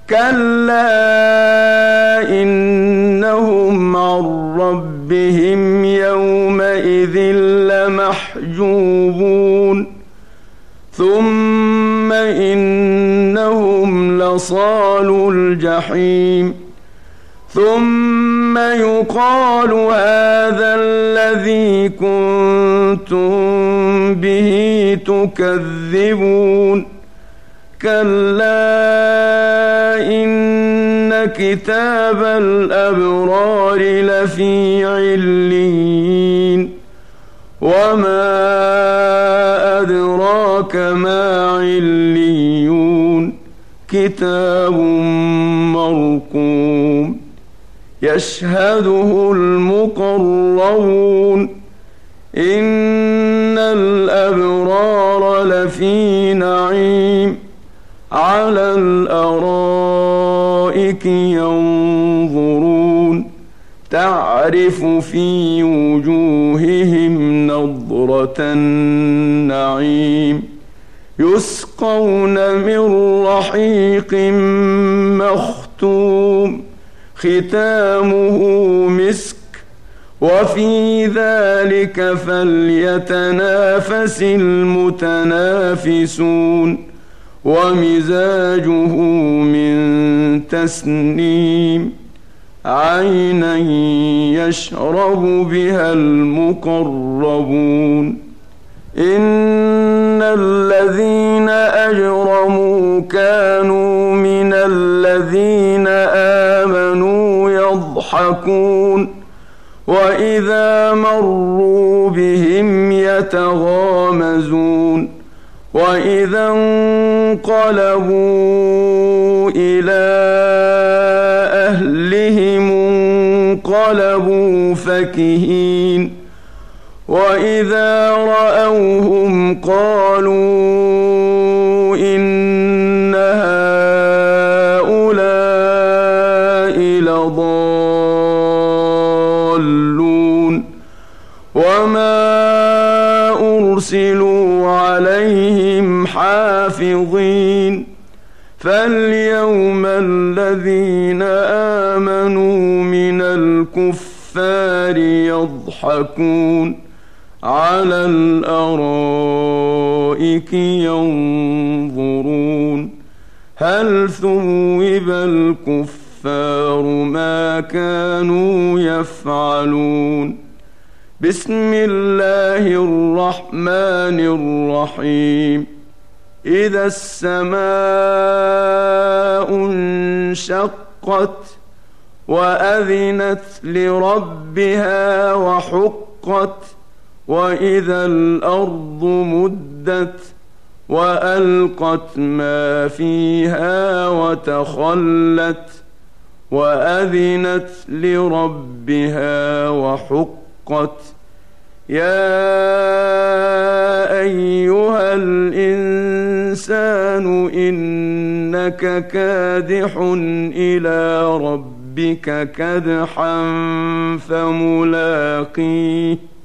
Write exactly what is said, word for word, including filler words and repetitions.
كلا إنهم عن ربهم يومئذ لمحجوبون ثم إنهم لصالو الجحيم ثم يقال هذا الذي كنتم به تكذبون كلا إن كتاب الأبرار لفي عليين وما أدراك ما عليون كتاب مرقوم يشهده المقربون إن الأبرار لفي نعيم على الأرائك ينظرون تعرف في وجوههم نضرة النعيم يسقون من رحيق مختوم ختامه مسك وفي ذلك فليتنافس المتنافسون ومزاجه من تسنيم عينا يشرب بها المقربون إن الذين أجرموا كانوا من الذين آمنوا يضحكون وإذا مروا بهم يتغامزون وإذا انقلبوا إلى أهلهم انقلبوا فكهين وإذا رأوهم قالوا إن هؤلاء لضالون وما أرسلوا عليهم حافظين فاليوم الذين آمنوا من الكفار يضحكون على الأرائك ينظرون هل ثوب الكفار ما كانوا يفعلون بسم الله الرحمن الرحيم إذا السماء انشقت وأذنت لربها وحقت وإذا الأرض مدت وألقت ما فيها وتخلت وأذنت لربها وحقت يا أيها الإنسان إنك كادح إلى ربك كدحا فملاقيه